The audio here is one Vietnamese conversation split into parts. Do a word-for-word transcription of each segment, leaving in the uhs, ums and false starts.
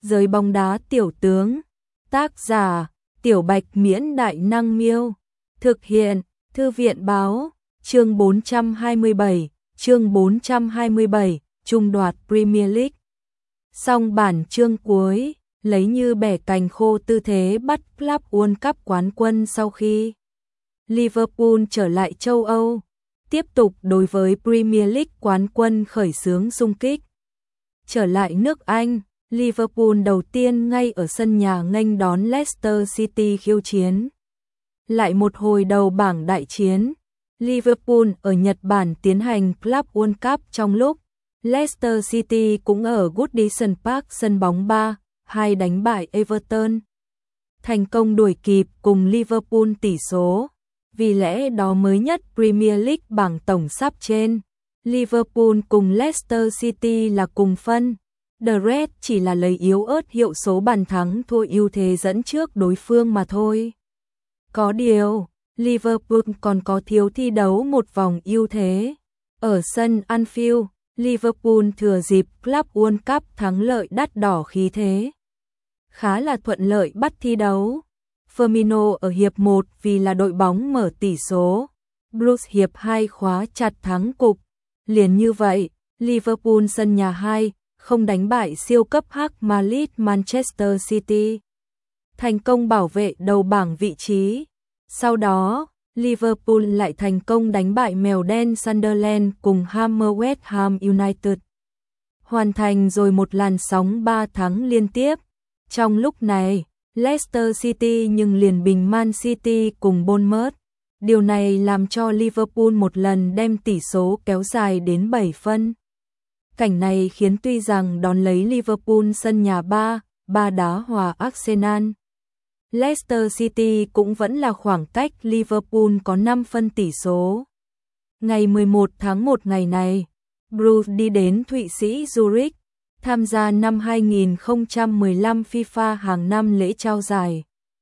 Giới bóng đá tiểu tướng. Tác giả: Tiểu Bạch Miễn Đại Năng Miêu. Thực hiện: Thư viện Báo. Chương bốn trăm hai mươi bảy, chương bốn trăm hai mươi bảy, chung đoạt Premier League. Song bản chương cuối, lấy như bẻ cành khô tư thế bắt Club World Cup quán quân sau khi Liverpool trở lại châu Âu, tiếp tục đối với Premier League quán quân khởi xướng xung kích. Trở lại nước Anh, Liverpool đầu tiên ngay ở sân nhà nghênh đón Leicester City khiêu chiến. Lại một hồi đầu bảng đại chiến, Liverpool ở Nhật Bản tiến hành Club World Cup trong lúc Leicester City cũng ở Goodison Park sân bóng ba hai đánh bại Everton. Thành công đuổi kịp cùng Liverpool tỷ số, vì lẽ đó mới nhất Premier League bảng tổng sắp trên. Liverpool cùng Leicester City là cùng phân. The Reds chỉ là lấy yếu ớt hiệu số bàn thắng thua ưu thế dẫn trước đối phương mà thôi. Có điều, Liverpool còn có thiếu thi đấu một vòng ưu thế. Ở sân Anfield, Liverpool thừa dịp Club World Cup thắng lợi đắt đỏ khí thế. Khá là thuận lợi bắt thi đấu. Firmino ở hiệp một vì là đội bóng mở tỷ số. Bruce hiệp hai khóa chặt thắng cục. Liền như vậy, Liverpool sân nhà hai không đánh bại siêu cấp Hắc Madrid Manchester City. Thành công bảo vệ đầu bảng vị trí. Sau đó, Liverpool lại thành công đánh bại mèo đen Sunderland cùng Hammer West Ham United. Hoàn thành rồi một làn sóng ba thắng liên tiếp. Trong lúc này, Leicester City nhưng liền bình Man City cùng Bournemouth. Điều này làm cho Liverpool một lần đem tỷ số kéo dài đến bảy phân. Cảnh này khiến tuy rằng đón lấy Liverpool sân nhà ba ba đá hòa Arsenal, Leicester City cũng vẫn là khoảng cách Liverpool có năm phân tỷ số. Ngày mười một tháng một ngày này, Bruce đi đến Thụy Sĩ Zurich, tham gia năm hai nghìn không trăm mười lăm FIFA hàng năm lễ trao giải.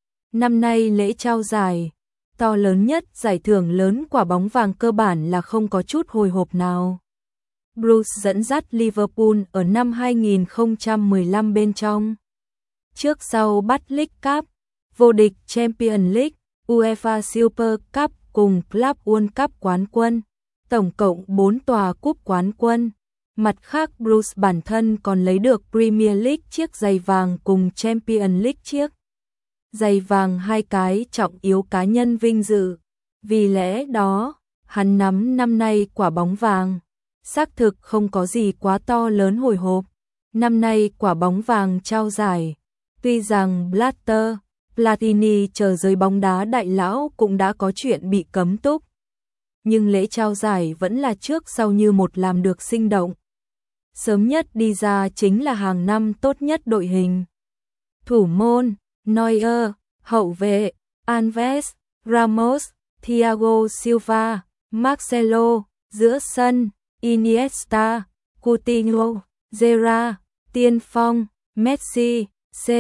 Năm nay lễ trao giải, to lớn nhất giải thưởng lớn quả bóng vàng cơ bản là không có chút hồi hộp nào. Bruce dẫn dắt Liverpool ở năm hai nghìn không trăm mười lăm bên trong. Trước sau bắt League Cup, vô địch Champions League, UEFA Super Cup cùng Club World Cup quán quân, tổng cộng bốn tòa cúp quán quân. Mặt khác Bruce bản thân còn lấy được Premier League chiếc giày vàng cùng Champions League chiếc giày vàng, hai cái trọng yếu cá nhân vinh dự. Vì lẽ đó, hắn nắm năm nay quả bóng vàng. Xác thực không có gì quá to lớn hồi hộp. Năm nay quả bóng vàng trao giải, tuy rằng Blatter, Platini chờ giới bóng đá đại lão cũng đã có chuyện bị cấm túc, nhưng lễ trao giải vẫn là trước sau như một làm được sinh động. Sớm nhất đi ra chính là hàng năm tốt nhất đội hình. Thủ môn, Neuer, hậu vệ, Alves, Ramos, Thiago Silva, Marcelo, giữa sân, Iniesta, Coutinho, Gerrard, tiên phong, Messi, C.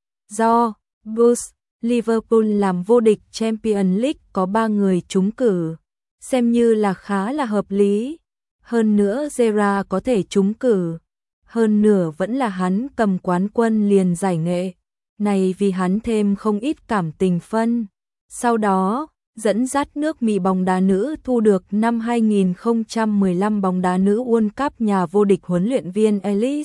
Do, Bush. Liverpool làm vô địch Champions League có ba người trúng cử, xem như là khá là hợp lý. Hơn nữa Gerrard có thể trúng cử, hơn nửa vẫn là hắn cầm quán quân liền giải nghệ, này vì hắn thêm không ít cảm tình phân. Sau đó, dẫn dắt nước Mỹ bóng đá nữ thu được năm hai nghìn không trăm mười lăm bóng đá nữ World Cup nhà vô địch huấn luyện viên Ellis.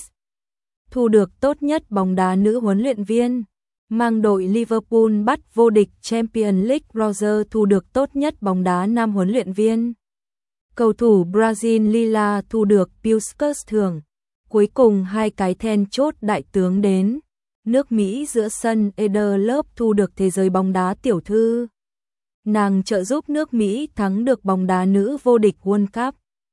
Thu được tốt nhất bóng đá nữ huấn luyện viên. Mang đội Liverpool bắt vô địch Champions League Roger thu được tốt nhất bóng đá nam huấn luyện viên. Cầu thủ Brazil Lila thu được Puskas thưởng. Cuối cùng hai cái then chốt đại tướng đến. Nước Mỹ giữa sân Eder Love thu được thế giới bóng đá tiểu thư. Nàng trợ giúp nước Mỹ thắng được bóng đá nữ vô địch World Cup.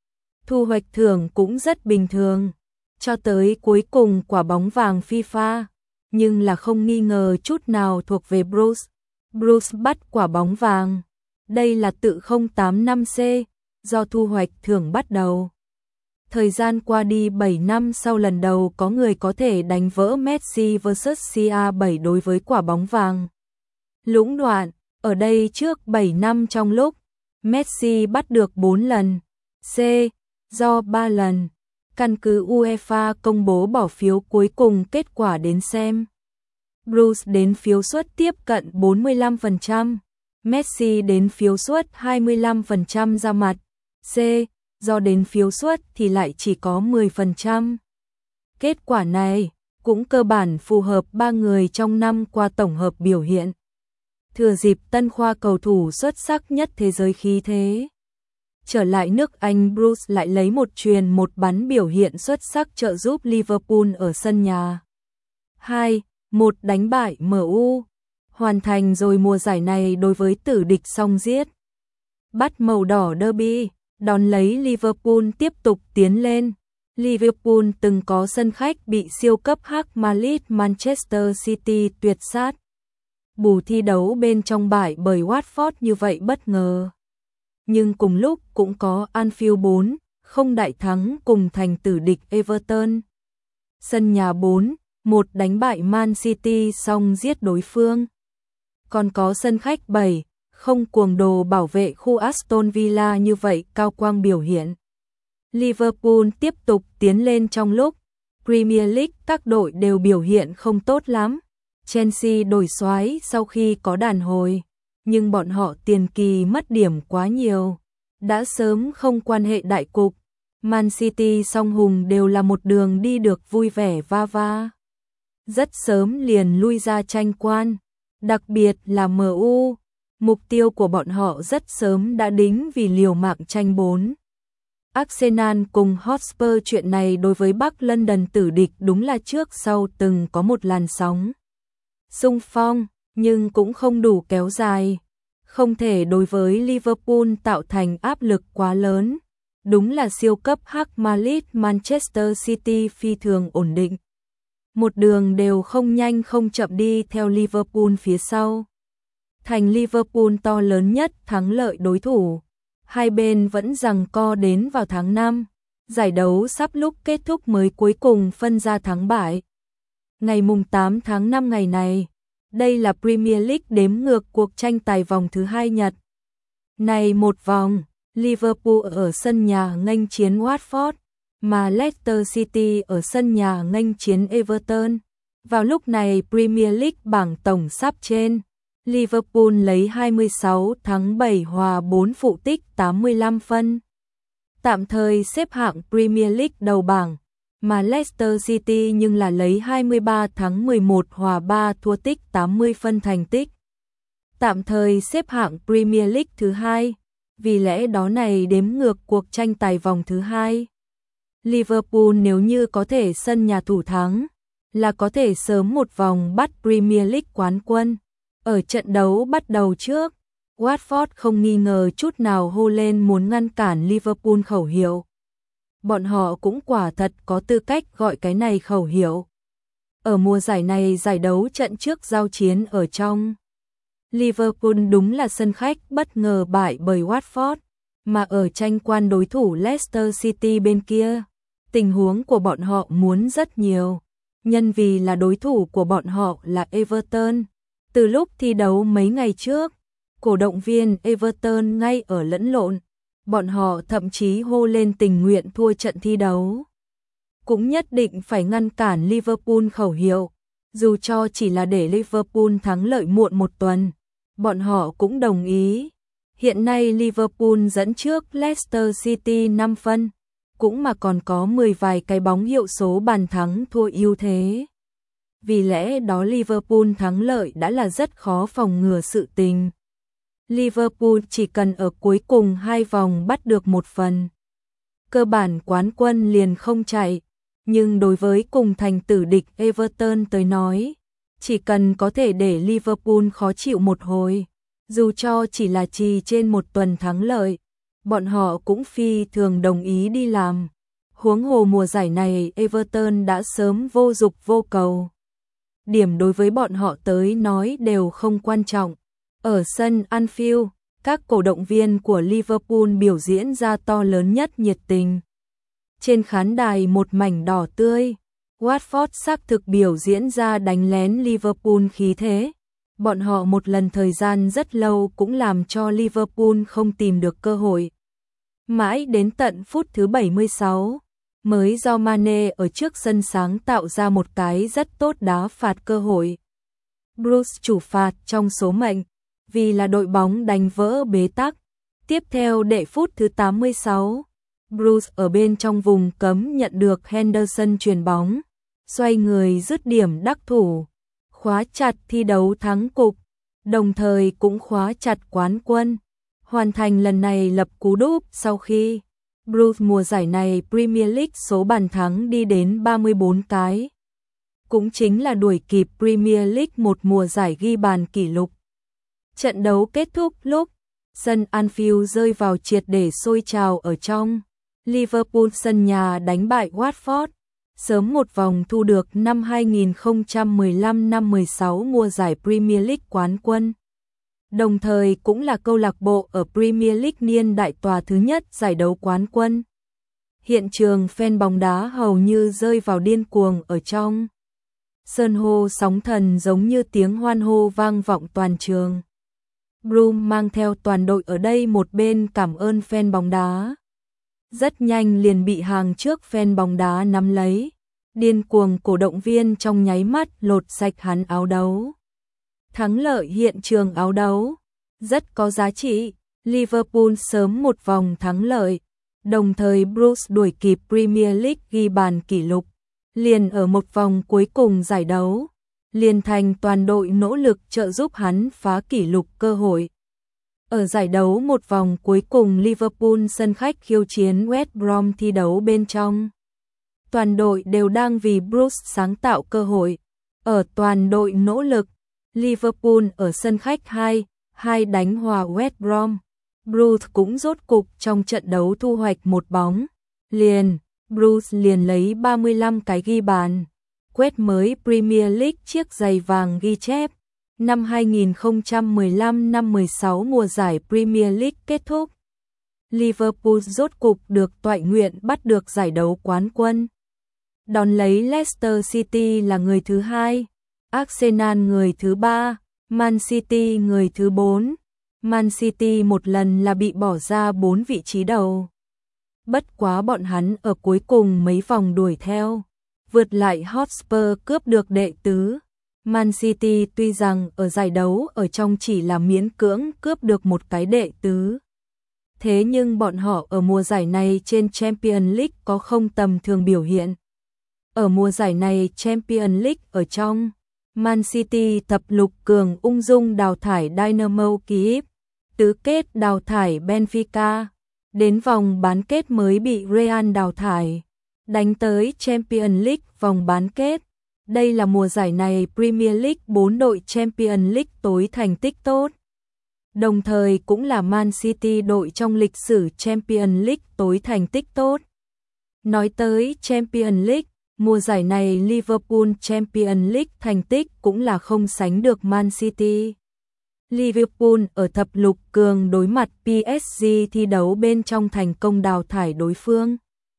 Thu hoạch thưởng cũng rất bình thường, cho tới cuối cùng quả bóng vàng FIFA, nhưng là không nghi ngờ chút nào thuộc về Bruce. Bruce bắt quả bóng vàng. Đây là tự không tám năm C, do thu hoạch thưởng bắt đầu. Thời gian qua đi bảy năm sau lần đầu có người có thể đánh vỡ Messi versus C A bảy đối với quả bóng vàng. Lũng đoạn, ở đây trước bảy năm trong lúc Messi bắt được bốn lần, C. Do ba lần, Căn cứ UEFA công bố bỏ phiếu cuối cùng kết quả đến xem. Bruce đến phiếu suất tiếp cận bốn mươi lăm phần trăm, Messi đến phiếu suất hai mươi lăm phần trăm ra mặt. C. Do đến phiếu suất thì lại chỉ có mười phần trăm. Kết quả này cũng cơ bản phù hợp ba người trong năm qua tổng hợp biểu hiện. Thừa dịp tân khoa cầu thủ xuất sắc nhất thế giới khí thế. Trở lại nước Anh, Bruce lại lấy một chuyền một bắn biểu hiện xuất sắc trợ giúp Liverpool ở sân nhà. hai một đánh bại em u. Hoàn thành rồi mùa giải này đối với tử địch song giết. Bắt màu đỏ derby, đón lấy Liverpool tiếp tục tiến lên. Liverpool từng có sân khách bị siêu cấp hắc Madrid Manchester City tuyệt sát. Bù thi đấu bên trong bại bởi Watford như vậy bất ngờ. Nhưng cùng lúc cũng có Anfield bốn không đại thắng cùng thành tử địch Everton. Sân nhà bốn một đánh bại Man City xong giết đối phương. Còn có sân khách bảy không cuồng đồ bảo vệ khu Aston Villa như vậy cao quang biểu hiện. Liverpool tiếp tục tiến lên trong lúc Premier League các đội đều biểu hiện không tốt lắm. Chelsea đổi soái sau khi có đàn hồi, nhưng bọn họ tiền kỳ mất điểm quá nhiều, đã sớm không quan hệ đại cục. Man City song hùng đều là một đường đi được vui vẻ va va. Rất sớm liền lui ra tranh quan, đặc biệt là em u. Mục tiêu của bọn họ rất sớm đã đính vì liều mạng tranh bốn. Arsenal cùng Hotspur chuyện này đối với Bắc London tử địch đúng là trước sau từng có một làn sóng xung phong, nhưng cũng không đủ kéo dài. Không thể đối với Liverpool tạo thành áp lực quá lớn. Đúng là siêu cấp hắc Madrid Manchester City phi thường ổn định. Một đường đều không nhanh không chậm đi theo Liverpool phía sau. Thành Liverpool to lớn nhất thắng lợi đối thủ. Hai bên vẫn giằng co đến vào tháng năm. Giải đấu sắp lúc kết thúc mới cuối cùng phân ra thắng bại. Ngày mùng tám tháng năm ngày này, đây là Premier League đếm ngược cuộc tranh tài vòng thứ hai Nhật. Này một vòng, Liverpool ở sân nhà nghênh chiến Watford, mà Leicester City ở sân nhà nghênh chiến Everton. Vào lúc này Premier League bảng tổng sắp trên, Liverpool lấy hai mươi sáu thắng bảy hòa bốn phụ tích tám mươi lăm phân. Tạm thời xếp hạng Premier League đầu bảng, mà Leicester City nhưng là lấy hai mươi ba thắng mười một hòa ba thua tích tám mươi phân thành tích. Tạm thời xếp hạng Premier League thứ hai, vì lẽ đó này đếm ngược cuộc tranh tài vòng thứ hai. Liverpool nếu như có thể sân nhà thủ thắng, là có thể sớm một vòng bắt Premier League quán quân. Ở trận đấu bắt đầu trước, Watford không nghi ngờ chút nào hô lên muốn ngăn cản Liverpool khẩu hiệu. Bọn họ cũng quả thật có tư cách gọi cái này khẩu hiệu. Ở mùa giải này giải đấu trận trước giao chiến ở trong, Liverpool đúng là sân khách bất ngờ bại bởi Watford, mà ở tranh quan đối thủ Leicester City bên kia, tình huống của bọn họ muốn rất nhiều, nhân vì là đối thủ của bọn họ là Everton. Từ lúc thi đấu mấy ngày trước, cổ động viên Everton ngay ở lẫn lộn, bọn họ thậm chí hô lên tình nguyện thua trận thi đấu. Cũng nhất định phải ngăn cản Liverpool khẩu hiệu, dù cho chỉ là để Liverpool thắng lợi muộn một tuần, bọn họ cũng đồng ý. Hiện nay Liverpool dẫn trước Leicester City năm phân, cũng mà còn có mười vài cái bóng hiệu số bàn thắng thua ưu thế. Vì lẽ đó Liverpool thắng lợi đã là rất khó phòng ngừa sự tình. Liverpool chỉ cần ở cuối cùng hai vòng bắt được một phần, cơ bản quán quân liền không chạy. Nhưng đối với cùng thành tử địch Everton tới nói, chỉ cần có thể để Liverpool khó chịu một hồi, dù cho chỉ là trì trên một tuần thắng lợi, bọn họ cũng phi thường đồng ý đi làm. Huống hồ mùa giải này Everton đã sớm vô dục vô cầu. Điểm đối với bọn họ tới nói đều không quan trọng. Ở sân Anfield, các cổ động viên của Liverpool biểu diễn ra to lớn nhất nhiệt tình. Trên khán đài một mảnh đỏ tươi, Watford xác thực biểu diễn ra đánh lén Liverpool khí thế. Bọn họ một lần thời gian rất lâu cũng làm cho Liverpool không tìm được cơ hội. Mãi đến tận phút thứ bảy mươi sáu, mới do Mane ở trước sân sáng tạo ra một cái rất tốt đá phạt cơ hội. Bruce chủ phạt trong số mệnh, vì là đội bóng đánh vỡ bế tắc. Tiếp theo đệ phút thứ tám mươi sáu, Bruce ở bên trong vùng cấm nhận được Henderson chuyền bóng, xoay người dứt điểm đắc thủ, khóa chặt thi đấu thắng cục, đồng thời cũng khóa chặt quán quân, hoàn thành lần này lập cú đúp sau khi Bruce mùa giải này Premier League số bàn thắng đi đến ba mươi bốn cái. Cũng chính là đuổi kịp Premier League một mùa giải ghi bàn kỷ lục. Trận đấu kết thúc lúc sân Anfield rơi vào triệt để sôi trào ở trong. Liverpool sân nhà đánh bại Watford, sớm một vòng thu được năm hai nghìn không trăm mười lăm năm mười sáu mùa giải Premier League quán quân. Đồng thời cũng là câu lạc bộ ở Premier League niên đại tòa thứ nhất giải đấu quán quân. Hiện trường fan bóng đá hầu như rơi vào điên cuồng ở trong. Sơn hô sóng thần giống như tiếng hoan hô vang vọng toàn trường. Bruce mang theo toàn đội ở đây một bên cảm ơn fan bóng đá. Rất nhanh liền bị hàng trước fan bóng đá nắm lấy. Điên cuồng cổ động viên trong nháy mắt lột sạch hắn áo đấu. Thắng lợi hiện trường áo đấu, rất có giá trị. Liverpool sớm một vòng thắng lợi. Đồng thời Bruce đuổi kịp Premier League ghi bàn kỷ lục. Liền ở một vòng cuối cùng giải đấu, liền thành toàn đội nỗ lực trợ giúp hắn phá kỷ lục cơ hội. Ở giải đấu một vòng cuối cùng Liverpool sân khách khiêu chiến West Brom thi đấu bên trong. Toàn đội đều đang vì Bruce sáng tạo cơ hội. Ở toàn đội nỗ lực, Liverpool ở sân khách hai hai đánh hòa West Brom. Bruce cũng rốt cục trong trận đấu thu hoạch một bóng. Liền, Bruce liền lấy ba mươi lăm cái ghi bàn. Quét mới Premier League chiếc giày vàng ghi chép. Năm hai nghìn không trăm mười lăm năm mười sáu mùa giải Premier League kết thúc. Liverpool rốt cục được toại nguyện bắt được giải đấu quán quân. Đón lấy Leicester City là người thứ hai, Arsenal người thứ ba, Man City người thứ bốn. Man City một lần là bị bỏ ra bốn vị trí đầu. Bất quá bọn hắn ở cuối cùng mấy vòng đuổi theo, vượt lại Hotspur cướp được đệ tứ. Man City tuy rằng ở giải đấu ở trong chỉ là miễn cưỡng cướp được một cái đệ tứ. Thế nhưng bọn họ ở mùa giải này trên Champions League có không tầm thường biểu hiện. Ở mùa giải này Champions League ở trong, Man City thập lục cường ung dung đào thải Dynamo Kyiv, tứ kết đào thải Benfica, đến vòng bán kết mới bị Real đào thải, đánh tới Champions League vòng bán kết. Đây là mùa giải này Premier League bốn đội Champions League tối thành tích tốt. Đồng thời cũng là Man City đội trong lịch sử Champions League tối thành tích tốt. Nói tới Champions League, mùa giải này Liverpool Champions League thành tích cũng là không sánh được Man City. Liverpool ở thập lục cường đối mặt pê ét giê thi đấu bên trong thành công đào thải đối phương.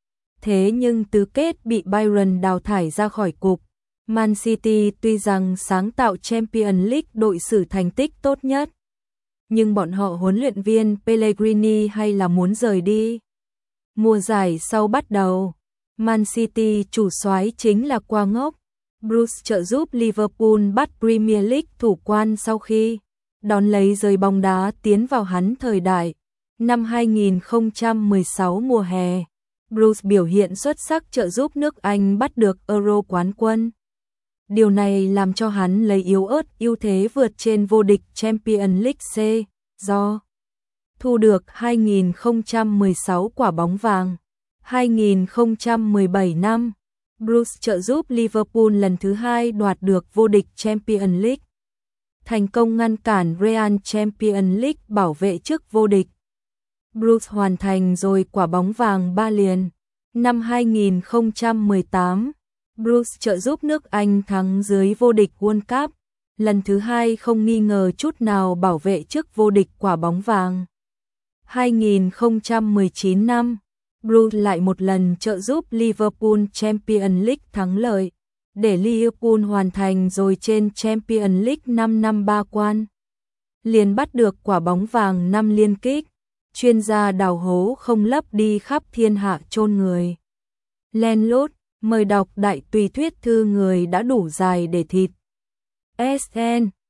Thế nhưng tứ kết bị Bayern đào thải ra khỏi cục. Man City tuy rằng sáng tạo Champions League đội sử thành tích tốt nhất, nhưng bọn họ huấn luyện viên Pellegrini hay là muốn rời đi. Mùa giải sau bắt đầu, Man City chủ soái chính là Qua Ngốc. Bruce trợ giúp Liverpool bắt Premier League thủ quan sau khi đón lấy rời bóng đá tiến vào hắn thời đại. Năm hai nghìn không trăm mười sáu mùa hè, Bruce biểu hiện xuất sắc trợ giúp nước Anh bắt được Euro quán quân. Điều này làm cho hắn lấy yếu ớt ưu thế vượt trên vô địch Champions League C, do thu được hai nghìn không trăm mười sáu quả bóng vàng. hai nghìn không trăm mười bảy năm, Bruce trợ giúp Liverpool lần thứ hai đoạt được vô địch Champions League. Thành công ngăn cản Real Champions League bảo vệ chức vô địch. Bruce hoàn thành rồi quả bóng vàng ba liền. Năm hai nghìn không trăm mười tám, Bruce trợ giúp nước Anh thắng dưới vô địch World Cup, lần thứ hai không nghi ngờ chút nào bảo vệ chức vô địch quả bóng vàng. hai nghìn không trăm mười chín năm, Bruce lại một lần trợ giúp Liverpool Champions League thắng lợi, để Liverpool hoàn thành rồi trên Champions League năm năm ba quan. Liền bắt được quả bóng vàng năm liên kích, chuyên gia đào hố không lấp đi khắp thiên hạ chôn người. Len lút, mời đọc đại tùy thuyết thư người đã đủ dài để thịt. ét en